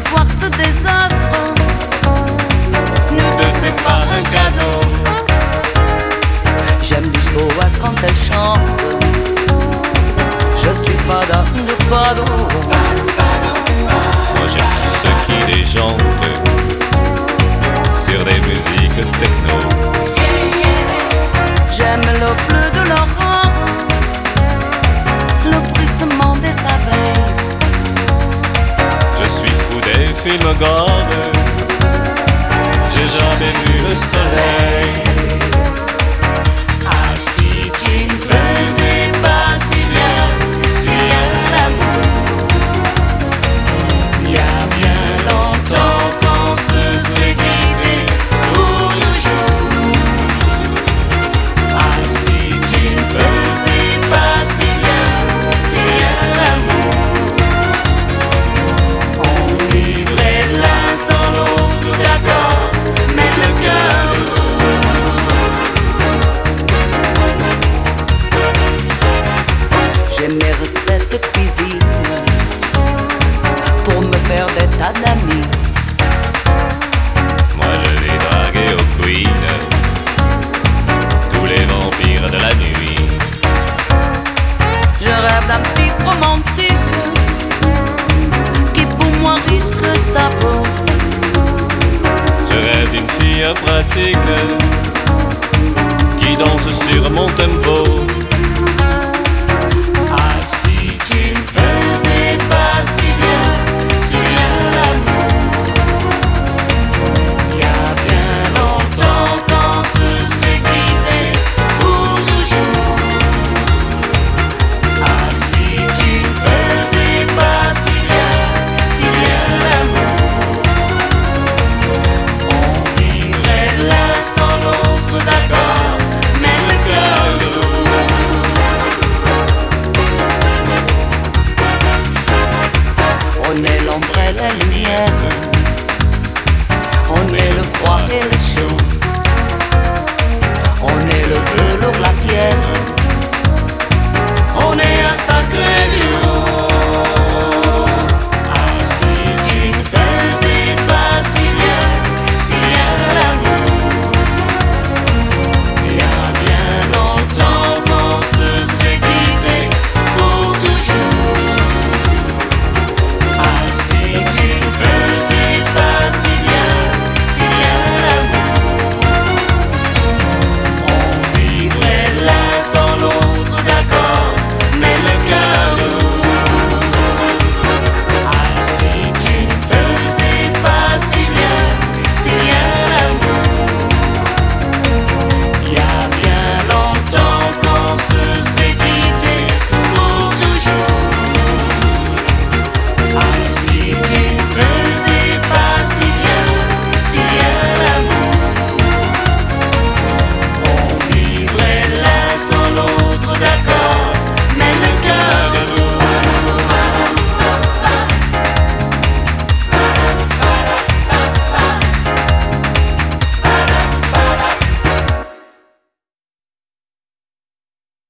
voir ce désastre. Nous deux c'est pas un cadeau. J'aime Lisboa quand elle chante. Je suis fada de fado. Moi j'aime tous ceux qui déjantent sur des musiques techno. J'aime le bleu de l'aurore, le bruissement des abeilles. Je suis fou des films gore. J'ai jamais vu le soleil. Ah si tu ne faisais pas si bien l'amour. Il y a bien longtemps qu'on se serait quitté pour toujours. Ah si tu ne faisais pas si bien l'amour. On vivrait de l'un sans l'autre, d'accord, mais le cœur j'ai mes recettes de cuisine pour me faire des tas d'amis. Moi je vais draguer au Queen tous les vampires de la nuit. Je rêve d'un type romantique qui pour moi risque sa peau. Je rêve d'une fille pratique qui danse sur mon tempo.